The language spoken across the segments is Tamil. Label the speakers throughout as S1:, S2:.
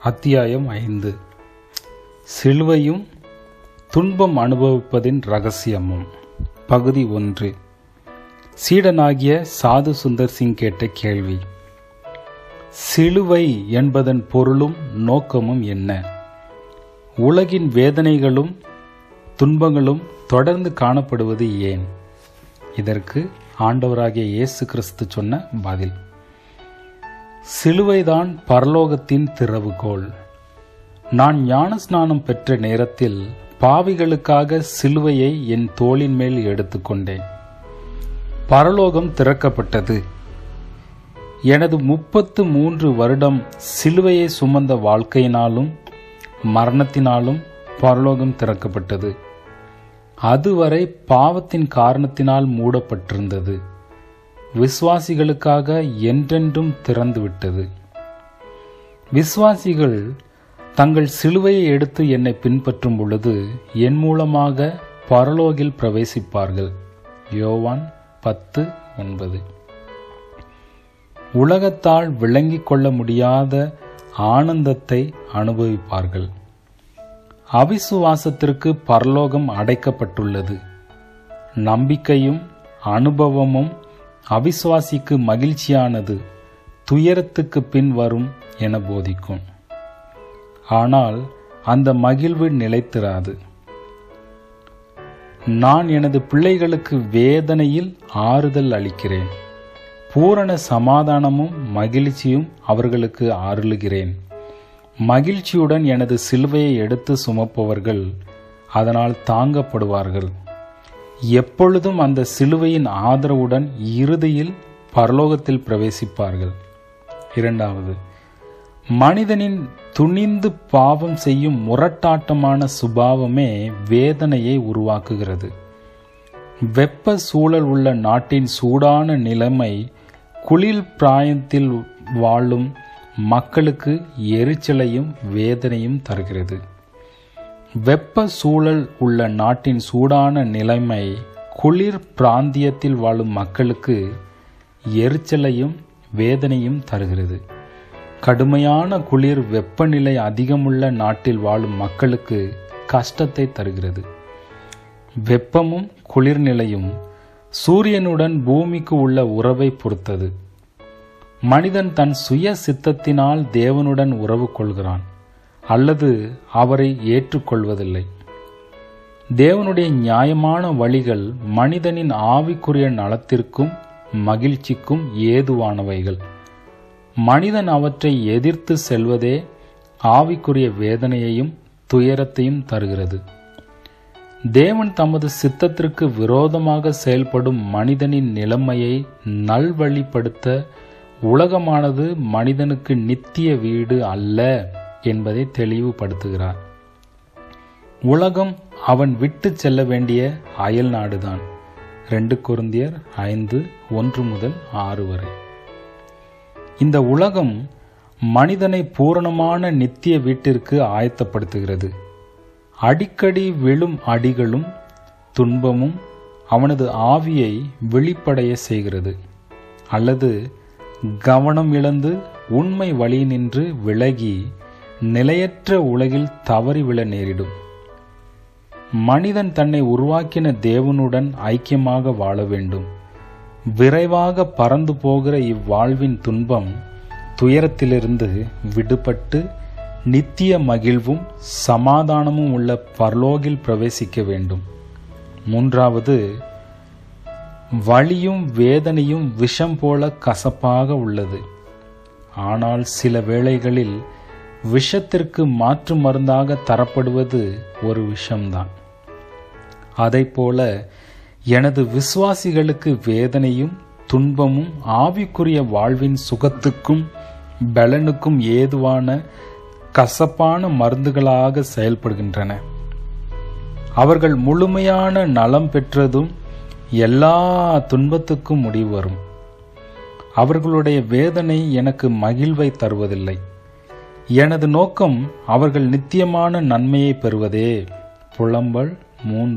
S1: அத்தியாயம் 5. சிலுவையும் துன்பம் அனுபவிப்பதின் இரகசியமும். பகுதி 1. சீடனாகிய சாது சுந்தர் சிங் கேட்ட கேள்வி. சிலுவை என்பதன் பொருளும் நோக்கமும் என்ன? உலகின் வேதனைகளும் துன்பங்களும் தொடர்ந்து காணப்படுவது ஏன்? இதற்கு ஆண்டவராகிய இயேசு கிறிஸ்து சொன்ன பதில். சிலுவைதான் பரலோகத்தின் திறவுகோல். நான் ஞானஸ்நானம் பெற்ற நேரத்தில் பாவிகளுக்காக சிலுவையை என் தோளின் மேல் எடுத்துக்கொண்டேன். பரலோகம் திறக்கப்பட்டது. எனது 33 வருடம் சிலுவையை சுமந்த வாழ்க்கையினாலும் மரணத்தினாலும் பரலோகம் திறக்கப்பட்டது. அதுவரை பாவத்தின் காரணத்தினால் மூடப்பட்டிருந்தது. விசுவாசிகளுக்காக என்றென்றும் திறந்துவிட்டது. விசுவாசிகள் தங்கள் சிலுவையை எடுத்து என்னை பின்பற்றும் பொழுது என் மூலமாக பரலோகில் பிரவேசிப்பார்கள். யோவான் 10:9. உலகத்தால் விளங்கிக் கொள்ள முடியாத ஆனந்தத்தை அனுபவிப்பார்கள். அவிசுவாசத்திற்கு பரலோகம் அடைக்கப்பட்டுள்ளது. நம்பிக்கையும் அனுபவமும் அவிசுவாசிக்கு மகிழ்ச்சியானது துயரத்துக்கு பின் வரும் என போதிக்கும். ஆனால் அந்த மகிழ்வு நிலைத்திராது. நான் எனது பிள்ளைகளுக்கு வேதனையில் ஆறுதல் அளிக்கிறேன். பூரண சமாதானமும் மகிழ்ச்சியும் அவர்களுக்கு அருளுகிறேன். மகிழ்ச்சியுடன் எனது சிலுவையை எடுத்து சுமப்பவர்கள் அதனால் தாங்கப்படுவார்கள். எப்பொழுதும் அந்த சிலுவையின் ஆதரவுடன் இறுதியில் பரலோகத்தில் பிரவேசிப்பார்கள். 2. மனிதனின் துணிந்து பாவம் செய்யும் முரட்டாட்டமான சுபாவமே வேதனையை உருவாக்குகிறது. வெப்ப சூழல் உள்ள நாட்டின் சூடான நிலைமை குளிர் பிராயத்தில் வாழும் மக்களுக்கு எரிச்சலையும் வேதனையும் தருகிறது. வெப்ப சூழல் உள்ள நாட்டின் சூடான நிலைமை குளிர் பிராந்தியத்தில் வாழும் மக்களுக்கு எரிச்சலையும் வேதனையும் தருகிறது. கடுமையான குளிர் வெப்பநிலை அதிகமுள்ள நாட்டில் வாழும் மக்களுக்கு கஷ்டத்தை தருகிறது. வெப்பமும் குளிர்நிலையும் சூரியனுடன் பூமிக்கு உள்ள உறவை பொறுத்தது. மனிதன் தன் சுய சித்தத்தினால் தேவனுடன் உறவு கொள்கிறான் அல்லது அவரை ஏற்றுக்கொள்வதில்லை. தேவனுடைய நியாயமான வழிகள் மனிதனின் ஆவிக்குரிய நலத்திற்கும் மகிழ்ச்சிக்கும் ஏதுவானவைகள். மனிதன் அவற்றை எதிர்த்து செல்வதே ஆவிக்குரிய வேதனையையும் துயரத்தையும் தருகிறது. தேவன் தமது சித்தத்திற்கு விரோதமாக செயல்படும் மனிதனின் நிலைமையை நல்வழிப்படுத்த உலகமானது மனிதனுக்கு நித்திய வீடு அல்ல என்பதை தெளிவுபடுத்துகிறார். உலகம் அவன் விட்டு செல்ல வேண்டிய அயல் நாடுதான். 2 கொரிந்தியர் 5:1-6 வரை. இந்த உலகம் மனிதனை பூரணமான நித்திய வீட்டிற்கு ஆயத்தப்படுத்துகிறது. அடிக்கடி விழும் அடிகளும் துன்பமும் அவனது ஆவியை வெளிப்படைய செய்கிறது அல்லது கவனம் இழந்து உண்மை வழி நின்று விலகி நிலையற்ற உலகில் தவறி விழ நேரிடும். மனிதன் தன்னை உருவாக்கின தேவனுடன் ஐக்கியமாக வாழ வேண்டும். விரைவாக பறந்து போகிற இவ்வாழ்வின் துன்பம் துயரத்திலிருந்து விடுபட்டு நித்திய மகிழ்வும் சமாதானமும் உள்ள பரலோகில் பிரவேசிக்க வேண்டும். 3. வலியும் வேதனையும் விஷம் போல கசப்பாக உள்ளது. ஆனால் சில வேளைகளில் விஷத்திற்கு மாற்று மருந்தாக தரப்படுவது ஒரு விஷம்தான். அதைப்போல எனது விசுவாசிகளுக்கு வேதனையும் துன்பமும் ஆவிக்குரிய வாழ்வின் சுகத்துக்கும் பலனுக்கும் ஏதுவான கசப்பான மருந்துகளாக செயல்படுகின்றன. அவர்கள் முழுமையான நலம் பெற்றதும் எல்லா துன்பத்துக்கும் முடிவு வரும். அவர்களுடைய வேதனை எனக்கு மகிழ்வை தருவதில்லை. எனது நோக்கம் அவர்கள் நித்தியமான நன்மையை பெறுவதே. புலம்பல்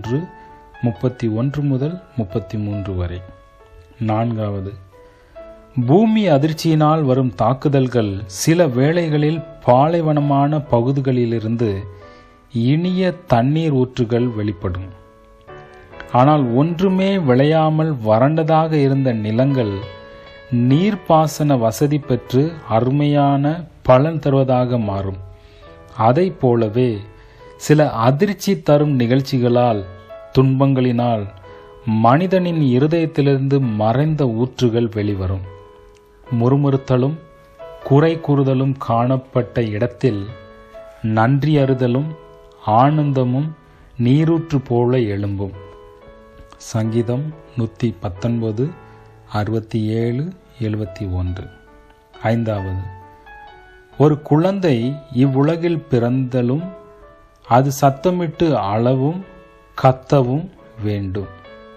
S1: 3:31-33 வரை. 4. பூமி அதிர்ச்சியினால் வரும் தாக்குதல்கள் சில வேளைகளில் பாலைவனமான பகுதிகளிலிருந்து இனிய தண்ணீர் ஊற்றுகள் வெளிப்படும். ஆனால் ஒன்றுமே விளையாமல் வறண்டதாக இருந்த நிலங்கள் நீர்ப்பாசன வசதி பெற்று அருமையான பலன் தருவதாக மாறும். அதை போலவே சில அதிர்ச்சி தரும் நிகழ்ச்சிகளால், துன்பங்களினால் மனிதனின் இருதயத்திலிருந்து மறைந்த ஊற்றுகள் வெளிவரும். முறுமுறுத்தலும் குறை கூறுதலும் காணப்பட்ட இடத்தில் நன்றி அறிதலும் ஆனந்தமும் நீரூற்று போல எழும்பும். சங்கீதம் 119 67 71. 5. ஒரு குழந்தை இவ்வுலகில் பிறந்தலும் அது சத்தமிட்டு அளவும் கத்தவும் வேண்டும்.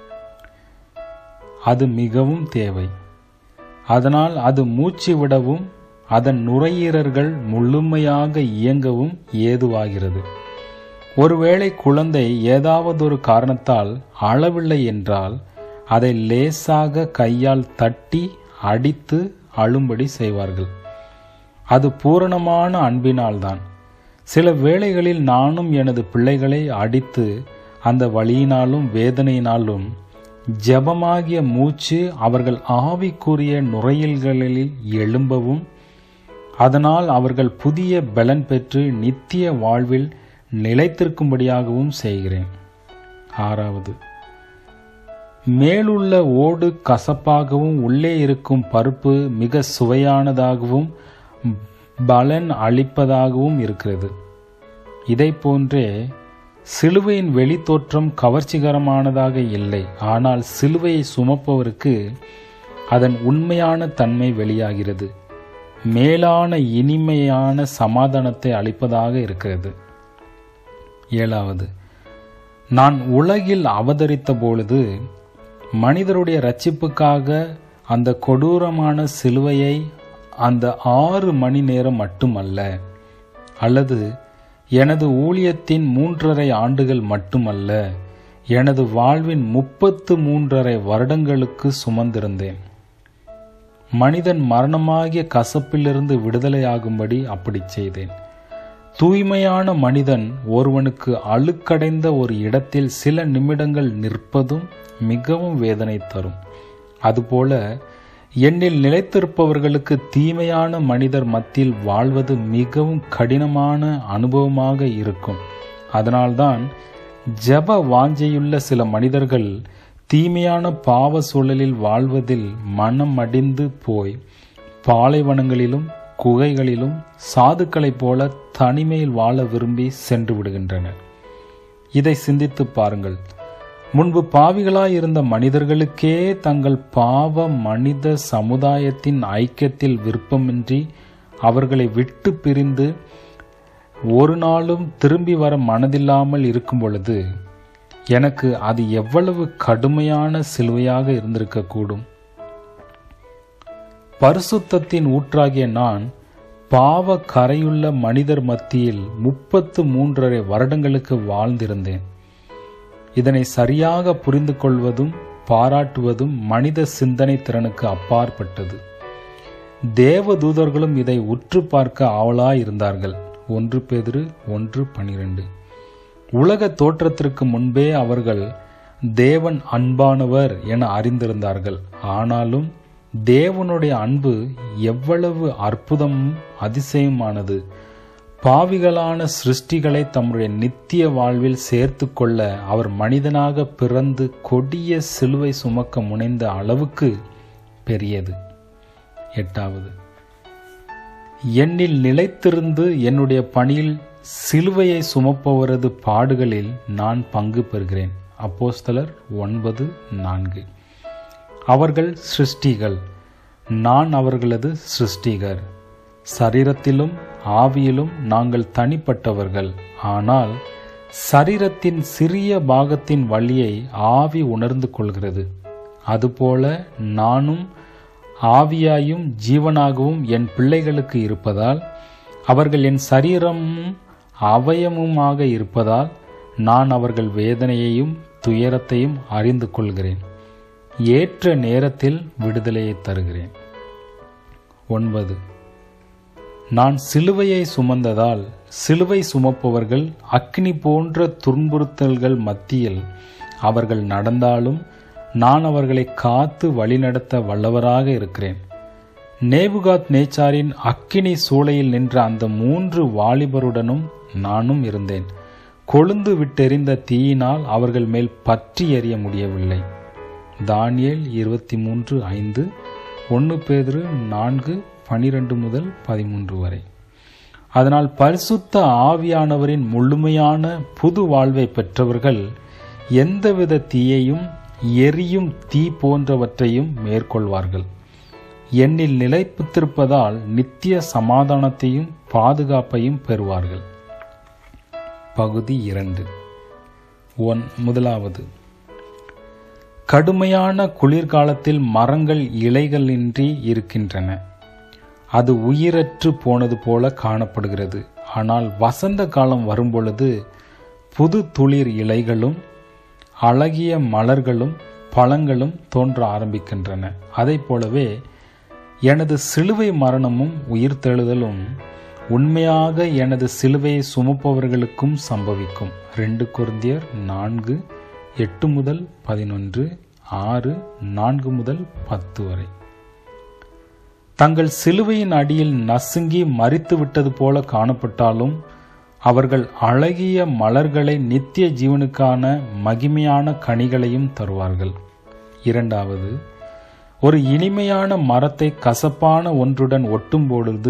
S1: அது மிகவும் தேவை. அதனால் அது மூச்சு விடவும் அதன் நுரையீரல்கள் முழுமையாக இயங்கவும் ஏதுவாகிறது. ஒருவேளை குழந்தை ஏதாவது ஒரு காரணத்தால் அழவில்லை என்றால் அதை லேசாக கையால் தட்டி அடித்து அழும்படி செய்வார்கள். அது பூரணமான அன்பினால்தான். சில வேளைகளில் நானும் எனது பிள்ளைகளை அடித்து அந்த வலியினாலும் வேதனையினாலும் ஜெபமாகிய மூச்சு அவர்கள் ஆவிக்குரிய நுரையீரல்களில் எழும்பவும் அதனால் அவர்கள் புதிய பலன் பெற்று நித்திய வாழ்வில் நிலைத்திருக்கும்படியாகவும் செய்கிறேன். 6. மேலுள்ள ஓடு கசப்பாகவும் உள்ளே இருக்கும் பருப்பு மிக சுவையானதாகவும் பலன் அளிப்பதாகவும் இருக்கிறது. இதை போன்றே சிலுவையின் வெளித்தோற்றம் கவர்ச்சிகரமானதாக இல்லை. ஆனால் சிலுவையை சுமப்பவருக்கு அதன் உண்மையான தன்மை வெளியாகிறது. மேலான இனிமையான சமாதானத்தை அளிப்பதாக இருக்கிறது. 7. நான் உலகில் அவதரித்த பொழுது மனிதருடைய இரட்சிப்புக்காக அந்த கொடூரமான சிலுவையை அந்த 6 மணி நேரம் மட்டுமல்ல, அல்லது எனது ஊழியத்தின் 3½ ஆண்டுகள் மட்டுமல்ல, எனது வாழ்வின் 33½ வருடங்களுக்கு சுமந்திருந்தேன். மனிதன் மரணமாகிய கசப்பிலிருந்து விடுதலையாகும்படி அப்படி செய்தேன். தூய்மையான மனிதன் ஒருவனுக்கு அழுக்கடைந்த ஒரு இடத்தில் சில நிமிடங்கள் நிற்பதும் மிகவும் வேதனை தரும். அதுபோல என்னில் நிலைத்திருப்பவர்களுக்கு தீமையான மனிதர் மத்தியில் வாழ்வது மிகவும் கடினமான அனுபவமாக இருக்கும். அதனால்தான் ஜெப வாஞ்சையுள்ள சில மனிதர்கள் தீமையான பாவ சூழலில் வாழ்வதில் மனம் அடிந்து போய் பாலைவனங்களிலும் குகைகளிலும் சாதுக்களைப் போல தனிமையில் வாழ விரும்பி சென்று விடுகின்றனர். இதை சிந்தித்து பாருங்கள். முன்பு பாவிகளாயிருந்த மனிதர்களுக்கே தங்கள் பாவ மனித சமுதாயத்தின் ஐக்கியத்தில் விருப்பமின்றி அவர்களை விட்டு பிரிந்து ஒரு நாளும் திரும்பி வர மனதில்லாமல் இருக்கும் பொழுது எனக்கு அது எவ்வளவு கடுமையான சிலுவையாக இருந்திருக்கக்கூடும். பரிசுத்தத்தின் ஊற்றாகிய நான் பாவ கரையுள்ள மனிதர் மத்தியில் 33½ வருடங்களுக்கு வாழ்ந்திருந்தேன். இதனை சரியாக புரிந்து கொள்வதும் பாராட்டுவதும் மனித சிந்தனை திறனுக்கு அப்பாற்பட்டது. தேவதூதர்களும் இதை உற்று பார்க்க ஆவலாயிருந்தார்கள். 1 பேதுரு 1:12. உலக தோற்றத்திற்கு முன்பே அவர்கள் தேவன் அன்பானவர் என அறிந்திருந்தார்கள். ஆனாலும் தேவனுடைய அன்பு எவ்வளவு அற்புதமும் அதிசயமானது! பாவிகளான சிருஷ்டிகளை தம்முடைய நித்திய வாழ்வில் சேர்த்து கொள்ள அவர் மனிதனாக பிறந்து கொடிய சிலுவை சுமக்க முனைந்த அளவுக்கு பெரியது. 8. என்னில் நிலைத்திருந்து என்னுடைய பணியில் சிலுவையை சுமப்பவரது பாடுகளில் நான் பங்கு பெறுகிறேன். அப்போஸ்தலர் 9:4. அவர்கள் சிருஷ்டிகள், நான் அவர்களது சிருஷ்டிகர். சரீரத்திலும் ஆவியிலும் நாங்கள் தனிப்பட்டவர்கள். ஆனால் சரீரத்தின் சிறிய பாகத்தின் வலியை ஆவி உணர்ந்து கொள்கிறது. அதுபோல நானும் ஆவியாயும் ஜீவனாகவும் என் பிள்ளைகளுக்கு இருப்பதால், அவர்கள் என் சரீரமும் அவயமுமாக இருப்பதால் நான் அவர்கள் வேதனையையும் துயரத்தையும் அறிந்து கொள்கிறேன். ஏற்ற நேரத்தில் விடுதலையை தருகிறேன். 9. நான் சிலுவையை சுமந்ததால் சிலுவை சுமப்பவர்கள் அக்கினி போன்ற துன்புறுத்தல்கள் மத்தியில் அவர்கள் நடந்தாலும் நான் அவர்களை காத்து வழிநடத்த வல்லவராக இருக்கிறேன். நேபுகாத் நேச்சாரின் அக்கினி சூளையில் நின்ற அந்த 3 வாலிபருடனும் நானும் இருந்தேன். கொழுந்து விட்டெறிந்த தீயினால் அவர்கள் மேல் பற்றி எறிய முடியவில்லை. தானியேல் 23:5, 1 பேதுரு 4:12-13 வரை. அதனால் பரிசுத்த ஆவியானவரின் முழுமையான புது வாழ்வை பெற்றவர்கள் எந்தவித தீயையும் எரியும் தீ போன்றவற்றையும் மேற்கொள்வார்கள். என்னில் நிலைத்திருப்பதால் நித்திய சமாதானத்தையும் பாதுகாப்பையும் பெறுவார்கள். பகுதி 2. 1. கடுமையான குளிர்காலத்தில் மரங்கள் இலைகளின்றி இருக்கின்றன. அது உயிரற்று போனது போல காணப்படுகிறது. ஆனால் வசந்த காலம் வரும்பொழுது புது துளிர் இலைகளும் அழகிய மலர்களும் பழங்களும் தோன்ற ஆரம்பிக்கின்றன. அதை போலவே எனது சிலுவை மரணமும் உயிர்த்தெழுதலும் உண்மையாக எனது சிலுவையை சுமப்பவர்களுக்கும் சம்பவிக்கும். 2 கொரிந்தியர் 4:8-11, 6:4-10 வரை. தங்கள் சிலுவையின் அடியில் நசுங்கி மரித்து விட்டது போல காணப்பட்டாலும் அவர்கள் அழகிய மலர்களை நித்திய ஜீவனுக்கான மகிமையான கனிகளையும் தருவார்கள். 2. ஒரு இனிமையான மரத்தை கசப்பான ஒன்றுடன் ஒட்டும் பொழுது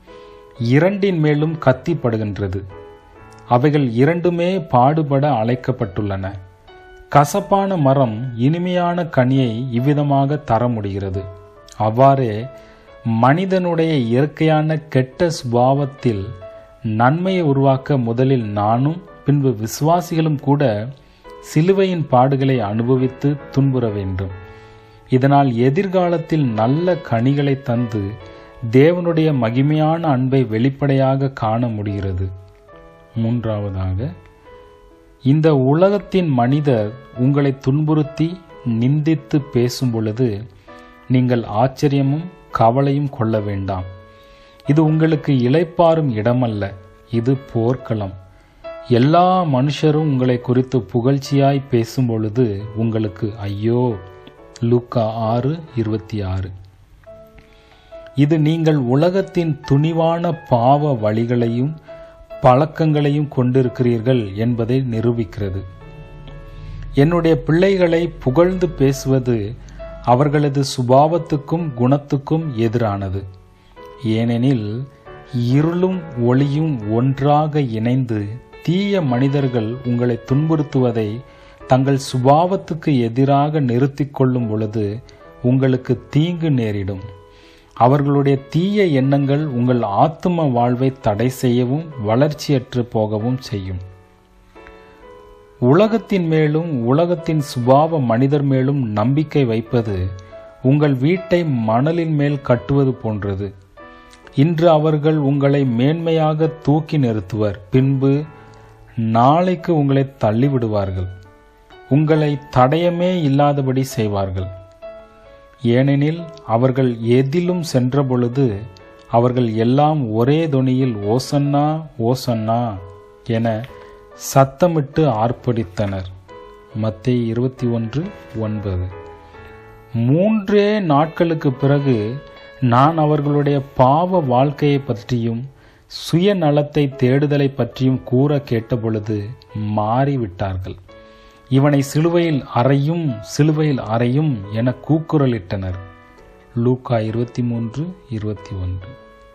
S1: 2 மேலும் கத்திப்படுகின்றது. அவைகள் 2மே பாடுபட அழைக்கப்பட்டுள்ளன. கசப்பான மரம் இனிமையான கனியை இவ்விதமாக தர முடிகிறது. அவ்வாறே மனிதனுடைய இயற்கையான கெட்ட சுபாவத்தில் நன்மையை உருவாக்க முதலில் நானும் பின்பு விசுவாசிகளும் கூட சிலுவையின் பாடுகளை அனுபவித்து துன்புற வேண்டும். இதனால் எதிர்காலத்தில் நல்ல கனிகளை தந்து தேவனுடைய மகிமையான அன்பை வெளிப்படையாக காண முடிகிறது. 3. இந்த உலகத்தின் மனிதர் உங்களை துன்புறுத்தி நிந்தித்து பேசும் பொழுது நீங்கள் ஆச்சரியமும் கவலையும் கொள்ள வேண்டாம். இது உங்களுக்கு இளைப்பாறும் இடமல்ல, இது போர்க்களம். எல்லா மனுஷரும் உங்களை குறித்து புகழ்ச்சியாய் பேசும் பொழுது உங்களுக்கு ஐயோ. லூக்கா 6:26. இது நீங்கள் உலகத்தின் துணிவான பாவ வழிகளையும் பழக்கங்களையும் கொண்டிருக்கிறீர்கள் என்பதை நிரூபிக்கிறது. என்னுடைய பிள்ளைகளை புகழ்ந்து பேசுவது அவர்களது சுபாவத்துக்கும் குணத்துக்கும் எதிரானது. ஏனெனில் இருளும் ஒளியும் ஒன்றாக இணைந்து தீய மனிதர்கள் உங்களை துன்புறுத்துவதை தங்கள் சுபாவத்துக்கு எதிராக நிறுத்திக் கொள்ளும் பொழுது உங்களுக்கு தீங்கு நேரிடும். அவர்களுடைய தீய எண்ணங்கள் உங்கள் ஆத்தும வாழ்வை தடை செய்யவும் வளர்ச்சியற்று போகவும் செய்யும். உலகத்தின் மேலும் உலகத்தின் சுபாவ மனிதர் மேலும் நம்பிக்கை வைப்பது உங்கள் வீட்டை மணலின் மேல் கட்டுவது போன்றது. இன்று அவர்கள் உங்களை மேன்மையாக தூக்கி நிறுத்துவர், பின்பு நாளைக்கு உங்களை தள்ளிவிடுவார்கள், உங்களை தடயமே இல்லாதபடி செய்வார்கள். ஏனெனில் அவர்கள் எதிலும் சென்ற பொழுது அவர்கள் எல்லாம் ஒரே தொனியில் ஓசன்னா ஓசன்னா என சத்தமிட்டு ஆர்ப்பரித்தனர். மத்தேயு 21:9. 3 நாட்களுக்கு பிறகு நான் அவர்களுடைய பாவ வாழ்க்கையை பற்றியும் சுயநலத்தை தேடுதலை பற்றியும் கூற கேட்டபொழுது மாறிவிட்டார்கள். இவனை சிலுவையில் அறையும், சிலுவையில் அறையும் என கூக்குரலிட்டனர். லூக்கா 23:21.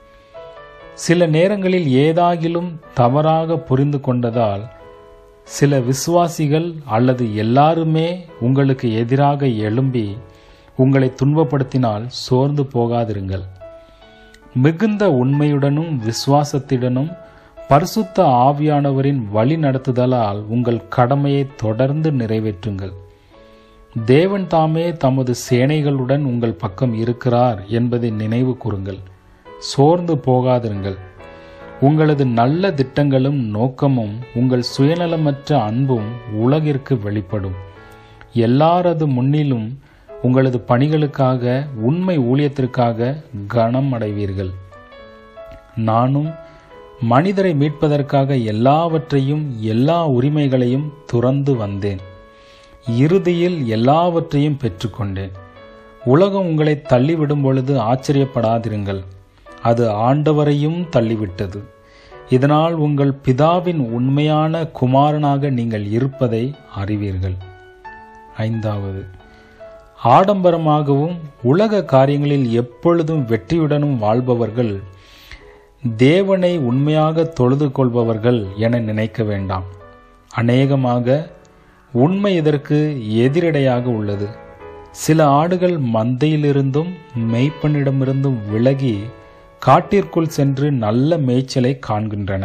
S1: சில நேரங்களில் ஏதாகிலும் தவறாக புரிந்து கொண்டதால் சில விசுவாசிகள் அல்லது எல்லாருமே உங்களுக்கு எதிராக எழும்பி உங்களை துன்பப்படுத்தினால் சோர்ந்து போகாதிருங்கள். மிகுந்த உண்மையுடனும் விசுவாசத்துடனும் பரிசுத்த ஆவியானவரின் வழி நடத்துதலால் உங்கள் கடமையை தொடர்ந்து நிறைவேற்றுங்கள். தேவன் தாமே தமது சேனைகளுடன் உங்கள் பக்கம் இருக்கிறார் என்பதை நினைவு கூறுங்கள். சோர்ந்து போகாதிருங்கள். உங்களது நல்ல திட்டங்களும் நோக்கமும் உங்கள் சுயநலமற்ற அன்பும் உலகிற்கு வெளிப்படும். எல்லாரது முன்னிலும் உங்களது பணிகளுக்காக, உண்மை ஊழியத்திற்காக கனம் அடைவீர்கள். நானும் மனிதரை மீட்பதற்காக எல்லாவற்றையும், எல்லா உரிமைகளையும் துறந்து வந்தேன். இறுதியில் எல்லாவற்றையும் பெற்றுக்கொண்டேன். உலகம் உங்களை தள்ளிவிடும் பொழுது ஆச்சரியப்படாதிருங்கள், அது ஆண்டவரையும் தள்ளிவிட்டது. இதனால் உங்கள் பிதாவின் உண்மையான குமாரனாக நீங்கள் இருப்பதை அறிவீர்கள். 5வது, ஆடம்பரமாகவும் உலக காரியங்களில் எப்பொழுதும் வெற்றியுடனும் வாழ்பவர்கள் தேவனை உண்மையாக தொழுது கொள்பவர்கள் என நினைக்க வேண்டாம். அநேகமாக உண்மை இதற்கு எதிரடையாக உள்ளது. சில ஆடுகள் மந்தையிலிருந்தும் மேய்ப்பனிடமிருந்தும் விலகி காட்டிற்குள் சென்று நல்ல மேய்ச்சலை காண்கின்றன.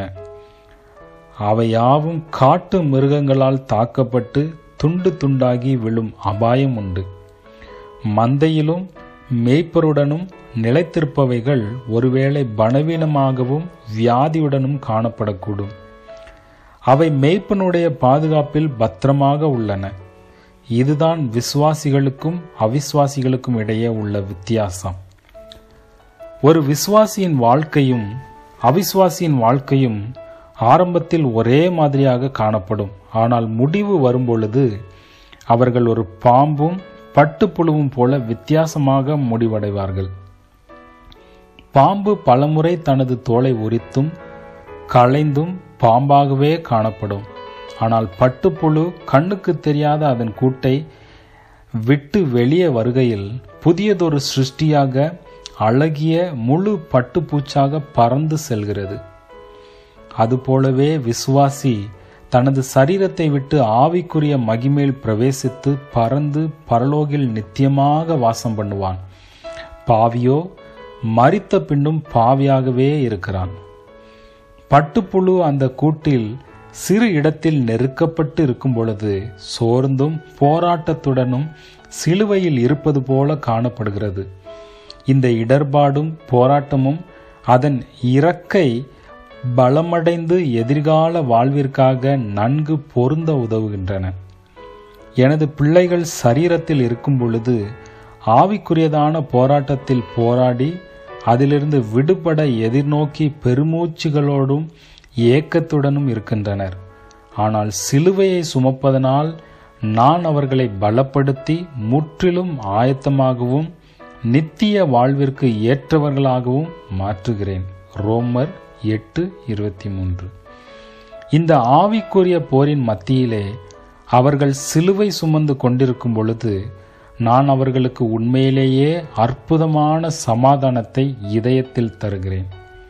S1: அவையாவும் காட்டு மிருகங்களால் தாக்கப்பட்டு துண்டு துண்டாகி விழும் அபாயம் உண்டு. மந்தையிலும் மேய்ப்பருடனும் நிலைத்திருப்பவைகள் ஒருவேளை பலவீனமாகவும் வியாதியுடனும் காணப்படக்கூடும். அவை மேய்ப்பனுடைய பாதுகாப்பில் பத்திரமாக உள்ளன. இதுதான் விசுவாசிகளுக்கும் அவிசுவாசிகளுக்கும் இடையே உள்ள வித்தியாசம். ஒரு விசுவாசியின் வாழ்க்கையும் அவிசுவாசியின் வாழ்க்கையும் ஆரம்பத்தில் ஒரே மாதிரியாக காணப்படும். ஆனால் முடிவு வரும்பொழுது அவர்கள் ஒரு பாம்பும் பட்டுப்புழுவும் போல வித்தியாசமாக முடிவடைவார்கள். பாம்பு பலமுறை தனது தோலை உரித்தும் களைந்தும் பாம்பாகவே காணப்படும். ஆனால் பட்டுப்புழு கண்ணுக்கு தெரியாத அதன் கூட்டை விட்டு வெளியே வருகையில் புதியதொரு சிருஷ்டியாக, அழகிய முழு பட்டுப்பூச்சாக பறந்து செல்கிறது. அதுபோலவே விசுவாசி தனது சரீரத்தை விட்டு ஆவிக்குரிய மகிமேல் பிரவேசித்து பறந்து பரலோகில் நித்தியமாக வாசம் பண்ணுவான். பாவியோ மரித்த பின்னும் பாவியாகவே இருக்கிறான். பட்டுப்புழு அந்த கூட்டில் சிறு இடத்தில் நெருக்கப்பட்டு இருக்கும் பொழுது சோர்ந்தும் போராட்டத்துடனும் சிலுவையில் இருப்பது போல காணப்படுகிறது. இந்த இடர்பாடும் போராட்டமும் அதன் இறக்கை பலமடைந்து எதிர்கால வாழ்விற்காக நன்கு பொருந்த உதவுகின்றன. எனது பிள்ளைகள் சரீரத்தில் இருக்கும் பொழுது ஆவிக்குரியதான போராட்டத்தில் போராடி அதிலிருந்து விடுபட எதிர்நோக்கி பெருமூச்சுகளோடும் ஏக்கத்துடனும் இருக்கின்றனர். ஆனால் சிலுவையை சுமப்பதனால் நான் அவர்களை பலப்படுத்தி முற்றிலும் ஆயத்தமாகவும் நித்திய வாழ்விற்கு ஏற்றவர்களாகவும் மாற்றுகிறேன். ரோமர் 8:23. இந்த ஆவிக்குரிய போரின் மத்தியிலே அவர்கள் சிலுவை சுமந்து கொண்டிருக்கும் பொழுது நான் அவர்களுக்கு உண்மையிலேயே அற்புதமான சமாதானத்தை இதயத்தில் தருகிறேன்.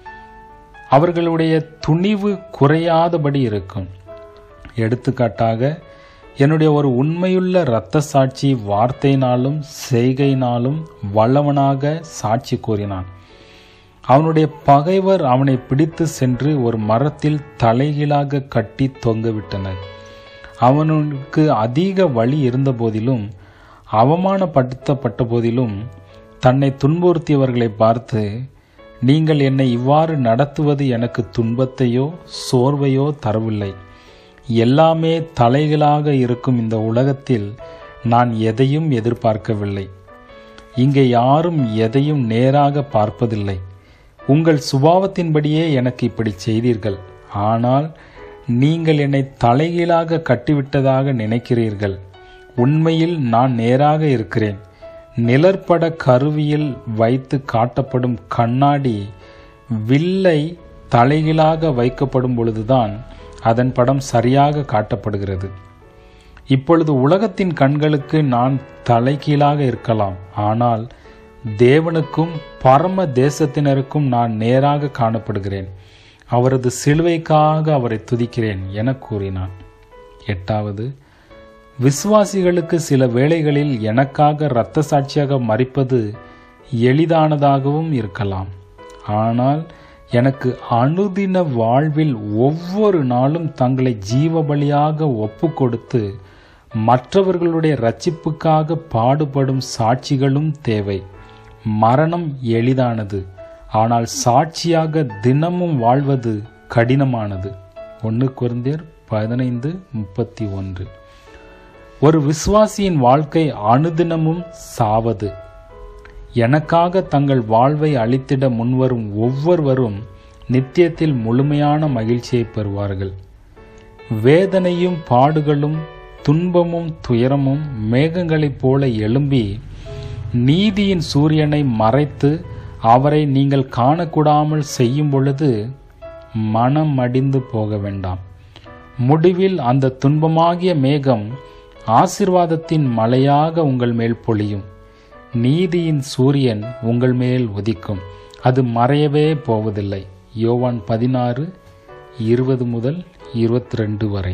S1: அவர்களுடைய துணிவு குறையாதபடி இருக்கும். எடுத்துக்காட்டாக, என்னுடைய ஒரு உண்மையுள்ள இரத்த சாட்சி வார்த்தையினாலும் செய்கையினாலும் வல்லவனாக சாட்சி கூறினான். அவனுடைய பகைவர் அவனை பிடித்து சென்று ஒரு மரத்தில் தலைகீழாக கட்டி தொங்கவிட்டனர். அவனுக்கு அதிக வலி இருந்த போதிலும், அவமானப்படுத்தப்பட்ட போதிலும், தன்னை துன்புறுத்தியவர்களை பார்த்து, நீங்கள் என்னை இவ்வாறு நடத்துவது எனக்கு துன்பத்தையோ சோர்வையோ தரவில்லை. எல்லாமே தலைகளாக இருக்கும் இந்த உலகத்தில் நான் எதையும் எதிர்பார்க்கவில்லை. இங்கே யாரும் எதையும் நேராக பார்ப்பதில்லை. உங்கள் சுபாவத்தின்படியே எனக்கு இப்படி செய்தீர்கள். ஆனால் நீங்கள் என்னை தலைகீழாக கட்டிவிட்டதாக நினைக்கிறீர்கள். உண்மையில் நான் நேராக இருக்கிறேன். நிழற்பட கருவியில் வைத்து காட்டப்படும் கண்ணாடி வில்லை தலைகீழாக வைக்கப்படும் பொழுதுதான் அதன் படம் சரியாக காட்டப்படுகிறது. இப்பொழுது உலகத்தின் கண்களுக்கு நான் தலைகீழாக இருக்கலாம், ஆனால் தேவனுக்கும் பரம தேசத்தினருக்கும் நான் நேராக காணப்படுகிறேன். அவரது சிலுவைக்காக அவரை துதிக்கிறேன் என கூறினான். 8வது, விசுவாசிகளுக்கு சில வேளைகளில் எனக்காக இரத்த சாட்சியாக மரிப்பது எளிதானதாகவும் இருக்கலாம். ஆனால் எனக்கு அனுதின வாழ்வில் ஒவ்வொரு நாளும் தங்களை ஜீவ பலியாக ஒப்பு கொடுத்து மற்றவர்களுடைய இரட்சிப்புக்காக பாடுபடும் சாட்சிகளும் தேவை. மரணம் எளிதானது, ஆனால் சாட்சியாக தினமும் வாழ்வது கடினமானது. 1 கொரிந்தியர் 15:31. ஒரு விசுவாசியின் வாழ்க்கை அனுதினமும் சாவது. எனக்காக தங்கள் வாழ்வை அளித்திட முன்வரும் ஒவ்வொருவரும் நித்தியத்தில் முழுமையான மகிழ்ச்சியை பெறுவார்கள். வேதனையும் பாடுகளும் துன்பமும் துயரமும் மேகங்களைப் போல எழும்பி நீதியின் சூரியனை மறைத்து அவரை நீங்கள் காணக்கூடாமல் செய்யும் பொழுது மனம் மடிந்து போக வேண்டாம். முடிவில் அந்த துன்பமாகிய மேகம் ஆசீர்வாதத்தின் மழையாக உங்கள் மேல் பொழியும். நீதியின் சூரியன் உங்கள் மேல் உதிக்கும், அது மறையவே போவதில்லை. யோவான் 16:20-22 வரை.